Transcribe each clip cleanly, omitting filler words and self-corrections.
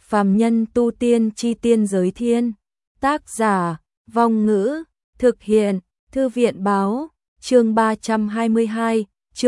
Phàm nhân tu tiên chi tiên giới thiên. Tác giả, Vong Ngữ, thực hiện, Thư viện báo, chương 322,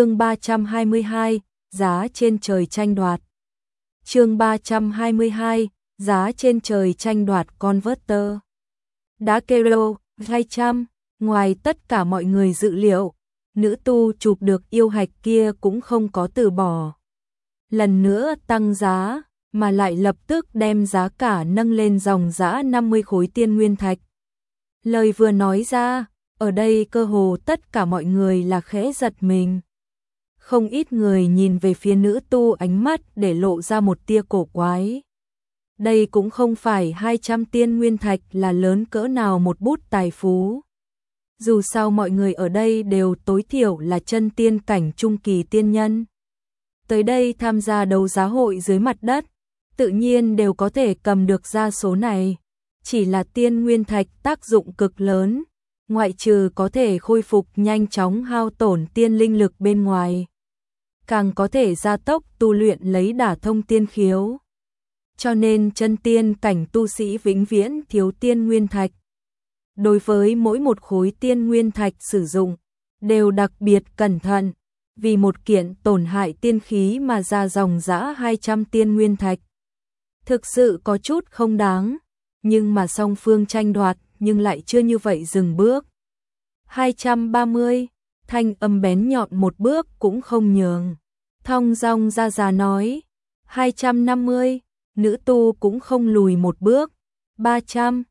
giá trên trời tranh đoạt. Chương 322, giá trên trời tranh đoạt Converter. Đá Kero, 200, ngoài tất cả mọi người dự liệu, nữ tu chụp được yêu hạch kia cũng không có từ bỏ. Lần nữa tăng giá, mà lại lập tức đem giá cả nâng lên dòng dã 50 khối tiên nguyên thạch. Lời vừa nói ra, ở đây cơ hồ tất cả mọi người là khẽ giật mình. Không ít người nhìn về phía nữ tu, ánh mắt để lộ ra một tia cổ quái. Đây cũng không phải 200 tiên nguyên thạch là lớn cỡ nào một bút tài phú. Dù sao mọi người ở đây đều tối thiểu là chân tiên cảnh trung kỳ tiên nhân. Tới đây tham gia đấu giá hội dưới mặt đất, tự nhiên đều có thể cầm được ra số này. Chỉ là tiên nguyên thạch tác dụng cực lớn, ngoại trừ có thể khôi phục nhanh chóng hao tổn tiên linh lực bên ngoài, càng có thể gia tốc tu luyện lấy đả thông tiên khiếu. Cho nên chân tiên cảnh tu sĩ vĩnh viễn thiếu tiên nguyên thạch. Đối với mỗi một khối tiên nguyên thạch sử dụng, đều đặc biệt cẩn thận, vì một kiện tổn hại tiên khí mà ra dòng dã 200 tiên nguyên thạch. Thực sự có chút không đáng, nhưng mà song phương tranh đoạt nhưng lại chưa như vậy dừng bước. 230, thanh âm bén nhọn một bước cũng không nhường. Thong dong ra già nói, 250, nữ tu cũng không lùi một bước. 300,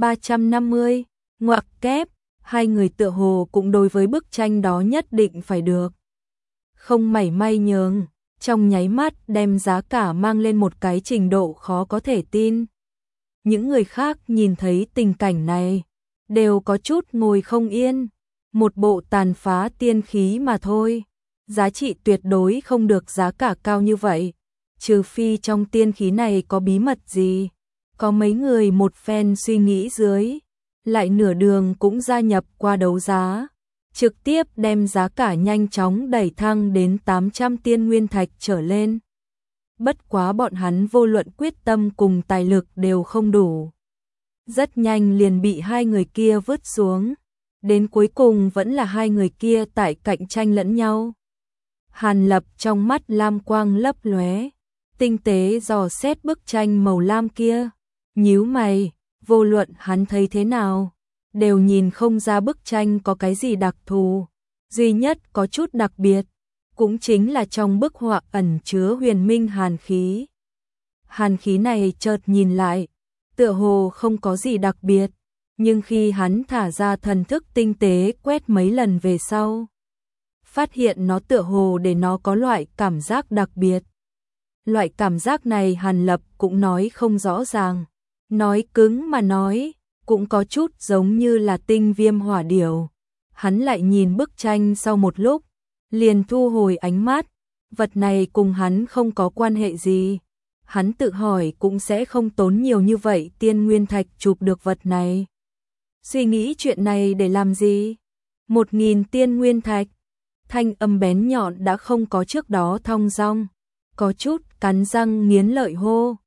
350, ngoặc kép, hai người tựa hồ cũng đối với bức tranh đó nhất định phải được. Không mảy may nhường, trong nháy mắt đem giá cả mang lên một cái trình độ khó có thể tin. Những người khác nhìn thấy tình cảnh này, đều có chút ngồi không yên. Một bộ tàn phá tiên khí mà thôi, giá trị tuyệt đối không được giá cả cao như vậy. Trừ phi trong tiên khí này có bí mật gì. Có mấy người một phen suy nghĩ dưới, lại nửa đường cũng gia nhập qua đấu giá, trực tiếp đem giá cả nhanh chóng đẩy thăng đến 800 tiên nguyên thạch trở lên. Bất quá bọn hắn vô luận quyết tâm cùng tài lực đều không đủ. Rất nhanh liền bị hai người kia vứt xuống. Đến cuối cùng vẫn là hai người kia tại cạnh tranh lẫn nhau. Hàn Lập trong mắt lam quang lấp lóe, tinh tế dò xét bức tranh màu lam kia. Nhíu mày, vô luận hắn thấy thế nào, đều nhìn không ra bức tranh có cái gì đặc thù. Duy nhất có chút đặc biệt, cũng chính là trong bức họa ẩn chứa huyền minh hàn khí. Hàn khí này chợt nhìn lại, tựa hồ không có gì đặc biệt, nhưng khi hắn thả ra thần thức tinh tế quét mấy lần về sau, phát hiện nó tựa hồ để nó có loại cảm giác đặc biệt. Loại cảm giác này Hàn Lập cũng nói không rõ ràng, nói cứng mà nói, cũng có chút giống như là tinh viêm hỏa điểu. Hắn lại nhìn bức tranh sau một lúc, liền thu hồi ánh mắt, vật này cùng hắn không có quan hệ gì. Hắn tự hỏi cũng sẽ không tốn nhiều như vậy tiên nguyên thạch chụp được vật này. Suy nghĩ chuyện này để làm gì? 1000 tiên nguyên thạch. Thanh âm bén nhọn đã không có trước đó thong dong, có chút cắn răng nghiến lợi hô.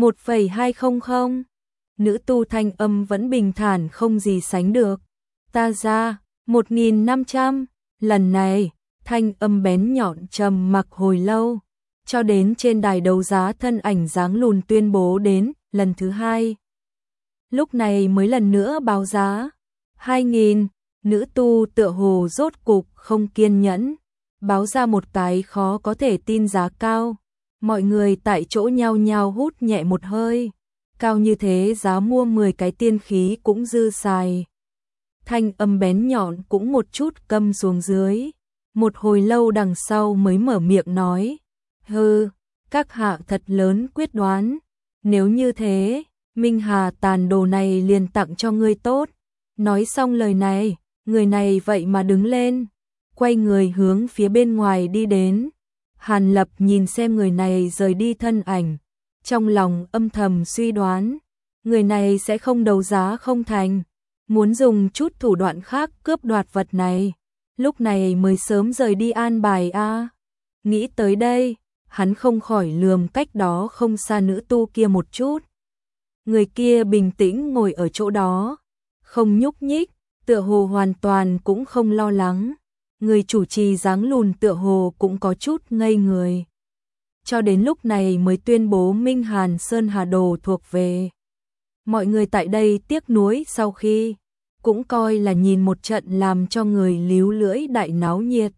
1,200. Nữ tu thanh âm vẫn bình thản không gì sánh được. Ta ra, 1500. Lần này, thanh âm bén nhọn trầm mặc hồi lâu, cho đến trên đài đấu giá thân ảnh dáng lùn tuyên bố đến lần thứ hai. Lúc này mới lần nữa báo giá. 2000, nữ tu tựa hồ rốt cục không kiên nhẫn, báo ra một cái khó có thể tin giá cao. Mọi người tại chỗ nhao nhao hút nhẹ một hơi. Cao như thế giá mua 10 cái tiên khí cũng dư xài. Thanh âm bén nhọn cũng một chút câm xuống dưới. Một hồi lâu đằng sau mới mở miệng nói. Hừ, các hạ thật lớn quyết đoán. Nếu như thế, Minh Hà tàn đồ này liền tặng cho ngươi tốt. Nói xong lời này, người này vậy mà đứng lên, quay người hướng phía bên ngoài đi đến. Hàn Lập nhìn xem người này rời đi thân ảnh, trong lòng âm thầm suy đoán, người này sẽ không đấu giá không thành, muốn dùng chút thủ đoạn khác cướp đoạt vật này, lúc này mới sớm rời đi an bài a. Nghĩ tới đây, hắn không khỏi lườm cách đó không xa nữ tu kia một chút. Người kia bình tĩnh ngồi ở chỗ đó, không nhúc nhích, tựa hồ hoàn toàn cũng không lo lắng. Người chủ trì dáng lùn tựa hồ cũng có chút ngây người. Cho đến lúc này mới tuyên bố Minh Hàn Sơn Hà Đồ thuộc về. Mọi người tại đây tiếc nuối sau khi, cũng coi là nhìn một trận làm cho người líu lưỡi đại náo nhiệt.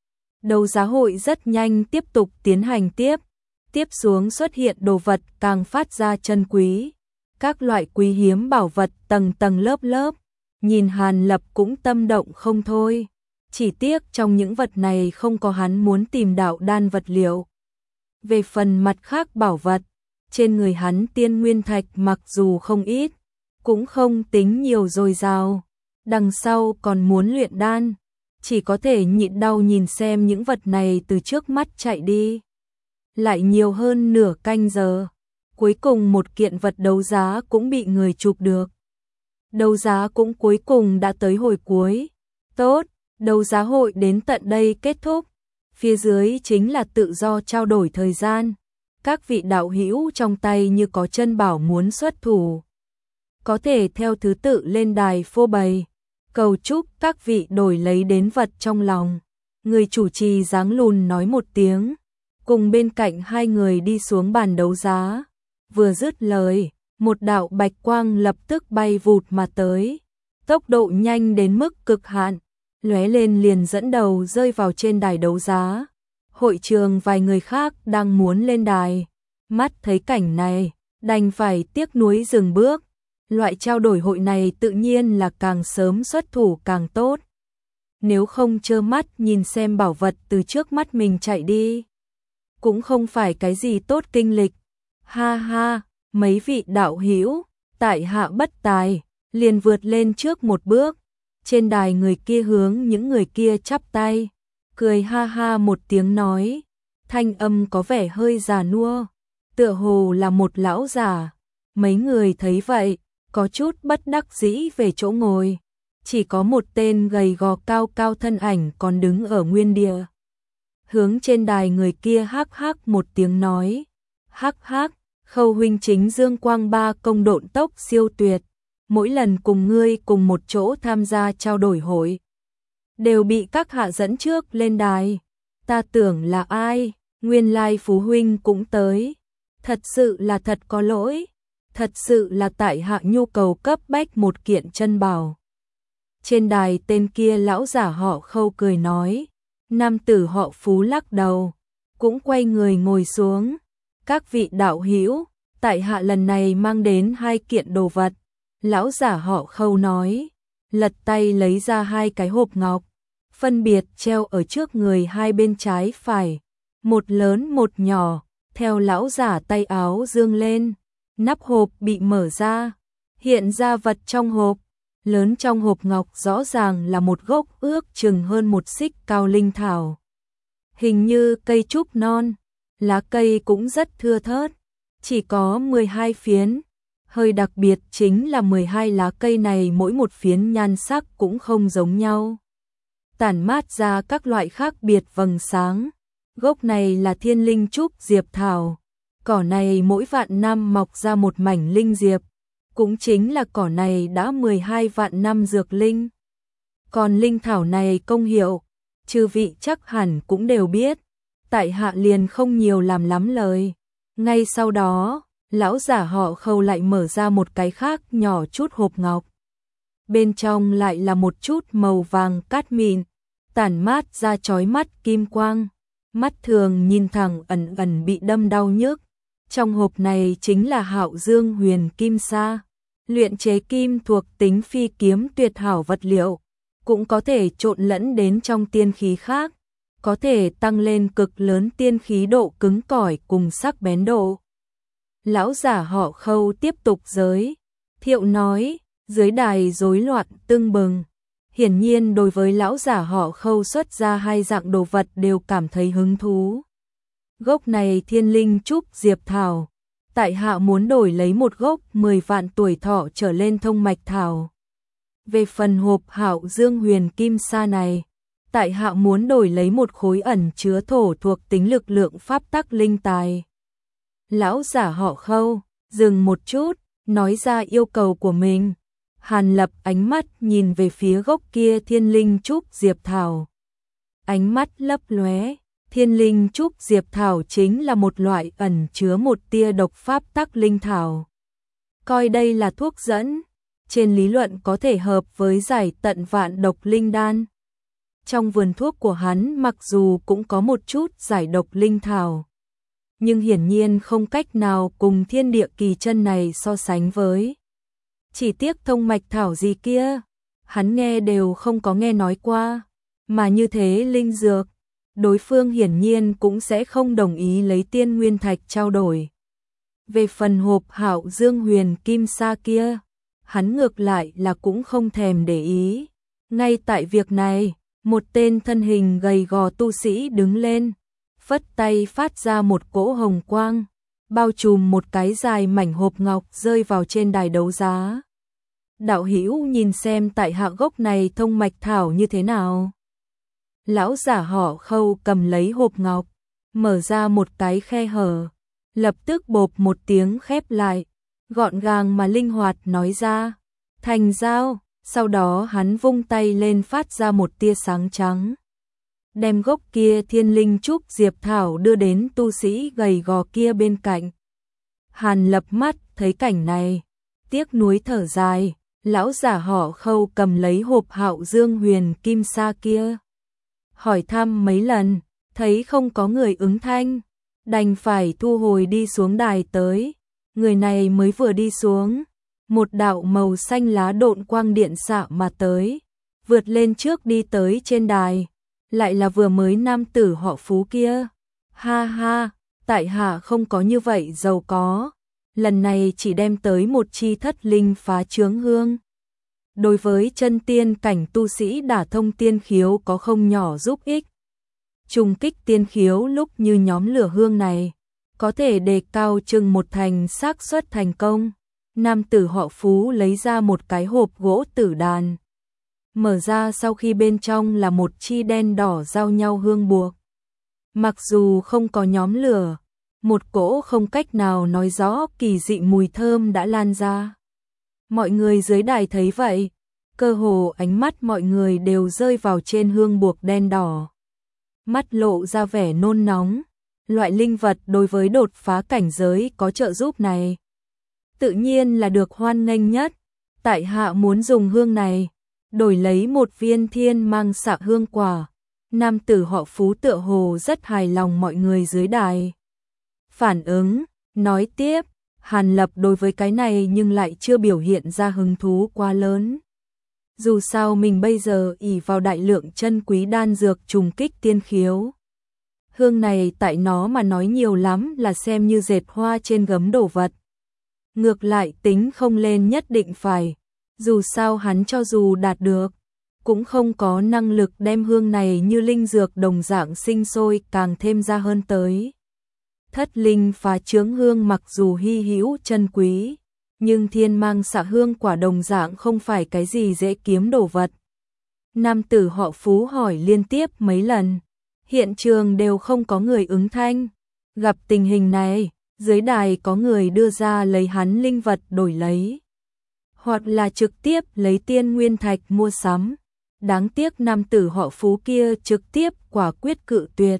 Đấu giá hội rất nhanh tiếp tục tiến hành tiếp xuống xuất hiện đồ vật càng phát ra chân quý. Các loại quý hiếm bảo vật tầng tầng lớp lớp, nhìn Hàn Lập cũng tâm động không thôi. Chỉ tiếc trong những vật này không có hắn muốn tìm đạo đan vật liệu. Về phần mặt khác bảo vật, trên người hắn tiên nguyên thạch mặc dù không ít, cũng không tính nhiều dồi dào. Đằng sau còn muốn luyện đan, chỉ có thể nhịn đau nhìn xem những vật này từ trước mắt chạy đi. Lại nhiều hơn nửa canh giờ, cuối cùng một kiện vật đấu giá cũng bị người chụp được. Đấu giá cũng cuối cùng đã tới hồi cuối. Tốt, đấu giá hội đến tận đây kết thúc. Phía dưới chính là tự do trao đổi thời gian. Các vị đạo hữu trong tay như có chân bảo muốn xuất thủ, có thể theo thứ tự lên đài phô bày, cầu chúc các vị đổi lấy đến vật trong lòng. Người chủ trì dáng lùn nói một tiếng, cùng bên cạnh hai người đi xuống bàn đấu giá. Vừa dứt lời, một đạo bạch quang lập tức bay vụt mà tới, tốc độ nhanh đến mức cực hạn, lóe lên liền dẫn đầu rơi vào trên đài đấu giá. Hội trường vài người khác đang muốn lên đài, mắt thấy cảnh này, đành phải tiếc nuối dừng bước. Loại trao đổi hội này tự nhiên là càng sớm xuất thủ càng tốt. Nếu không trơ mắt nhìn xem bảo vật từ trước mắt mình chạy đi, cũng không phải cái gì tốt kinh lịch. Ha ha, mấy vị đạo hữu, tại hạ bất tài, liền vượt lên trước một bước. Trên đài người kia hướng những người kia chắp tay, cười ha ha một tiếng nói, thanh âm có vẻ hơi già nua, tựa hồ là một lão già. Mấy người thấy vậy, có chút bất đắc dĩ về chỗ ngồi, chỉ có một tên gầy gò cao cao thân ảnh còn đứng ở nguyên địa. Hướng trên đài người kia hắc hắc một tiếng nói, hắc hắc, Khâu huynh chính dương quang ba công độn tốc siêu tuyệt, mỗi lần cùng ngươi cùng một chỗ tham gia trao đổi hội, đều bị các hạ dẫn trước lên đài. Ta tưởng là ai, nguyên lai Phú huynh cũng tới, thật sự là thật có lỗi, thật sự là tại hạ nhu cầu cấp bách một kiện chân bảo. Trên đài tên kia lão giả họ Khâu cười nói, nam tử họ Phú lắc đầu, cũng quay người ngồi xuống. Các vị đạo hữu, tại hạ lần này mang đến 2 kiện đồ vật. Lão giả họ Khâu nói, lật tay lấy ra 2 cái hộp ngọc, phân biệt treo ở trước người hai bên trái phải, một lớn một nhỏ. Theo lão giả tay áo dương lên, nắp hộp bị mở ra, hiện ra vật trong hộp. Lớn trong hộp ngọc rõ ràng là một gốc ước chừng hơn 1 xích cao linh thảo, hình như cây trúc non, lá cây cũng rất thưa thớt, chỉ có 12 phiến. Hơi đặc biệt chính là 12 lá cây này mỗi một phiến nhan sắc cũng không giống nhau, tản mát ra các loại khác biệt vầng sáng. Gốc này là thiên linh trúc diệp thảo, cỏ này mỗi vạn năm mọc ra một mảnh linh diệp, cũng chính là cỏ này đã 12 vạn năm dược linh. Còn linh thảo này công hiệu, chư vị chắc hẳn cũng đều biết, tại hạ liền không nhiều làm lắm lời. Ngay sau đó, lão giả họ Khâu lại mở ra một cái khác nhỏ chút hộp ngọc. Bên trong lại là một chút màu vàng cát mịn, tản mát ra chói mắt kim quang, mắt thường nhìn thẳng ẩn ẩn bị đâm đau nhức. Trong hộp này chính là Hạo Dương Huyền Kim Sa, luyện chế kim thuộc tính phi kiếm tuyệt hảo vật liệu, cũng có thể trộn lẫn đến trong tiên khí khác, có thể tăng lên cực lớn tiên khí độ cứng cỏi cùng sắc bén độ. Lão giả họ Khâu tiếp tục giới thiệu nói, dưới đài rối loạn tưng bừng. Hiển nhiên đối với lão giả họ Khâu xuất ra 2 dạng đồ vật đều cảm thấy hứng thú. Gốc này thiên linh trúc diệp thảo, tại hạ muốn đổi lấy một gốc 10 vạn tuổi thọ trở lên thông mạch thảo. Về phần hộp Hạo Dương Huyền Kim Sa này, tại hạ muốn đổi lấy một khối ẩn chứa thổ thuộc tính lực lượng pháp tắc linh tài. Lão giả họ Khâu, dừng một chút, nói ra yêu cầu của mình. Hàn Lập ánh mắt nhìn về phía gốc kia thiên linh trúc diệp thảo. Ánh mắt lấp lóe, thiên linh trúc diệp thảo chính là một loại ẩn chứa một tia độc pháp tắc linh thảo. Coi đây là thuốc dẫn, trên lý luận có thể hợp với giải tận vạn độc linh đan. Trong vườn thuốc của hắn mặc dù cũng có một chút giải độc linh thảo, nhưng hiển nhiên không cách nào cùng thiên địa kỳ chân này so sánh với. Chỉ tiếc thông mạch thảo gì kia, hắn nghe đều không có nghe nói qua, mà như thế linh dược, đối phương hiển nhiên cũng sẽ không đồng ý lấy tiên nguyên thạch trao đổi. Về phần hộp Hạo Dương Huyền Kim Sa kia, hắn ngược lại là cũng không thèm để ý. Ngay tại việc này, một tên thân hình gầy gò tu sĩ đứng lên, phất tay phát ra một cỗ hồng quang, bao trùm một cái dài mảnh hộp ngọc rơi vào trên đài đấu giá. Đạo hữu nhìn xem tại hạ gốc này thông mạch thảo như thế nào. Lão giả họ Khâu cầm lấy hộp ngọc, mở ra một cái khe hở, lập tức bộp một tiếng khép lại, gọn gàng mà linh hoạt nói ra, thành giao. Sau đó hắn vung tay lên phát ra một tia sáng trắng, đem gốc kia thiên linh trúc diệp thảo đưa đến tu sĩ gầy gò kia bên cạnh. Hàn Lập mắt thấy cảnh này, tiếc nuối thở dài. Lão giả họ Khâu cầm lấy hộp Hạo Dương Huyền Kim Sa kia, hỏi thăm mấy lần, thấy không có người ứng thanh, đành phải thu hồi đi xuống đài tới. Người này mới vừa đi xuống, một đạo màu xanh lá độn quang điện xạ mà tới, vượt lên trước đi tới trên đài, lại là vừa mới nam tử họ Phú kia. Ha ha, tại hạ không có như vậy giàu có, lần này chỉ đem tới một chi thất linh phá chướng hương. Đối với chân tiên cảnh tu sĩ đả thông tiên khiếu có không nhỏ giúp ích. Trùng kích tiên khiếu lúc như nhóm lửa hương này, có thể đề cao chừng một thành xác suất thành công. Nam tử họ Phú lấy ra một cái hộp gỗ tử đàn, mở ra sau khi bên trong là một chi đen đỏ giao nhau hương buộc. Mặc dù không có nhóm lửa, một cỗ không cách nào nói rõ kỳ dị mùi thơm đã lan ra. Mọi người dưới đài thấy vậy, cơ hồ ánh mắt mọi người đều rơi vào trên hương buộc đen đỏ. Mắt lộ ra vẻ nôn nóng, loại linh vật đối với đột phá cảnh giới có trợ giúp này, tự nhiên là được hoan nghênh nhất. Tại hạ muốn dùng hương này, đổi lấy một viên thiên mang xạ hương quả. Nam tử họ Phú tựa hồ rất hài lòng mọi người dưới đài. Phản ứng, nói tiếp, Hàn Lập đối với cái này nhưng lại chưa biểu hiện ra hứng thú quá lớn. Dù sao mình bây giờ ỷ vào đại lượng chân quý đan dược trùng kích tiên khiếu. Hương này tại nó mà nói nhiều lắm là xem như dệt hoa trên gấm đồ vật. Ngược lại tính không lên nhất định phải, dù sao hắn cho dù đạt được, cũng không có năng lực đem hương này như linh dược đồng dạng sinh sôi càng thêm ra hơn tới. Thất linh phá chướng hương mặc dù hy hữu chân quý, nhưng thiên mang xạ hương quả đồng dạng không phải cái gì dễ kiếm đồ vật. Nam tử họ Phú hỏi liên tiếp mấy lần, hiện trường đều không có người ứng thanh. Gặp tình hình này, dưới đài có người đưa ra lấy hắn linh vật đổi lấy, hoặc là trực tiếp lấy tiên nguyên thạch mua sắm. Đáng tiếc nam tử họ Phú kia trực tiếp quả quyết cự tuyệt.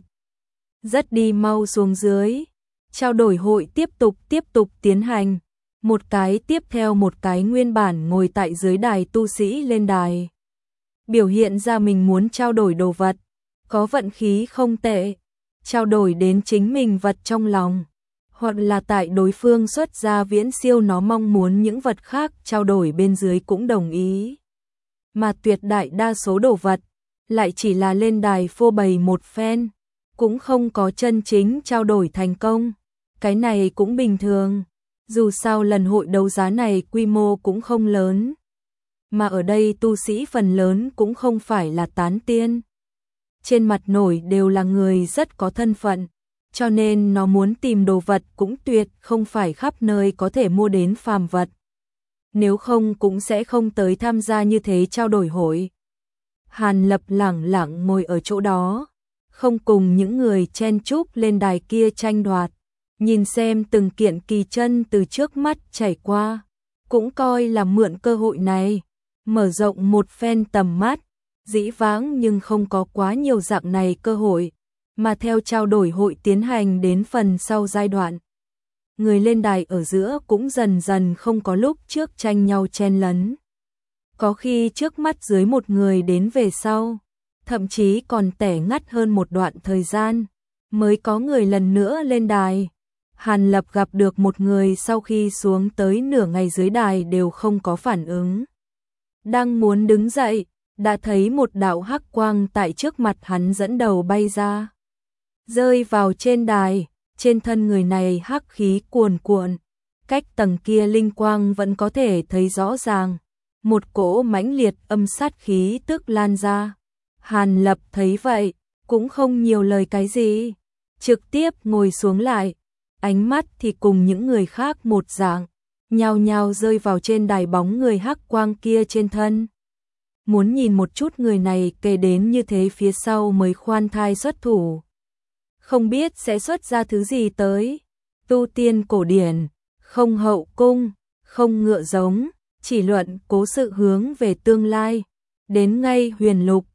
Rất đi mau xuống dưới, trao đổi hội tiếp tục tiến hành. Một cái tiếp theo một cái nguyên bản ngồi tại dưới đài tu sĩ lên đài, biểu hiện ra mình muốn trao đổi đồ vật, có vận khí không tệ, trao đổi đến chính mình vật trong lòng, hoặc là tại đối phương xuất ra viễn siêu nó mong muốn những vật khác trao đổi bên dưới cũng đồng ý. Mà tuyệt đại đa số đồ vật lại chỉ là lên đài phô bày một phen, cũng không có chân chính trao đổi thành công. Cái này cũng bình thường, dù sao lần hội đấu giá này quy mô cũng không lớn, mà ở đây tu sĩ phần lớn cũng không phải là tán tiên. Trên mặt nổi đều là người rất có thân phận, cho nên nó muốn tìm đồ vật cũng tuyệt không phải khắp nơi có thể mua đến phàm vật. Nếu không cũng sẽ không tới tham gia như thế trao đổi hội. Hàn Lập lẳng lặng ngồi ở chỗ đó, không cùng những người chen chúc lên đài kia tranh đoạt, nhìn xem từng kiện kỳ chân từ trước mắt chảy qua, cũng coi là mượn cơ hội này, mở rộng một phen tầm mắt, dĩ vãng nhưng không có quá nhiều dạng này cơ hội, mà theo trao đổi hội tiến hành đến phần sau giai đoạn. Người lên đài ở giữa cũng dần dần không có lúc trước tranh nhau chen lấn. Có khi trước mắt dưới một người đến về sau, thậm chí còn tẻ ngắt hơn một đoạn thời gian, mới có người lần nữa lên đài. Hàn Lập gặp được một người sau khi xuống tới nửa ngày dưới đài đều không có phản ứng. Đang muốn đứng dậy, đã thấy một đạo hắc quang tại trước mặt hắn dẫn đầu bay ra. Rơi vào trên đài, trên thân người này hắc khí cuồn cuộn, cách tầng kia linh quang vẫn có thể thấy rõ ràng. Một cỗ mãnh liệt âm sát khí tức lan ra. Hàn Lập thấy vậy, cũng không nhiều lời cái gì, trực tiếp ngồi xuống lại, ánh mắt thì cùng những người khác một dạng, nhao nhao rơi vào trên đài bóng người hắc quang kia trên thân. Muốn nhìn một chút người này kể đến như thế phía sau mới khoan thai xuất thủ. Không biết sẽ xuất ra thứ gì tới. Tu tiên cổ điển, không hậu cung, không ngựa giống, chỉ luận cố sự hướng về tương lai. Đến ngay huyền lục,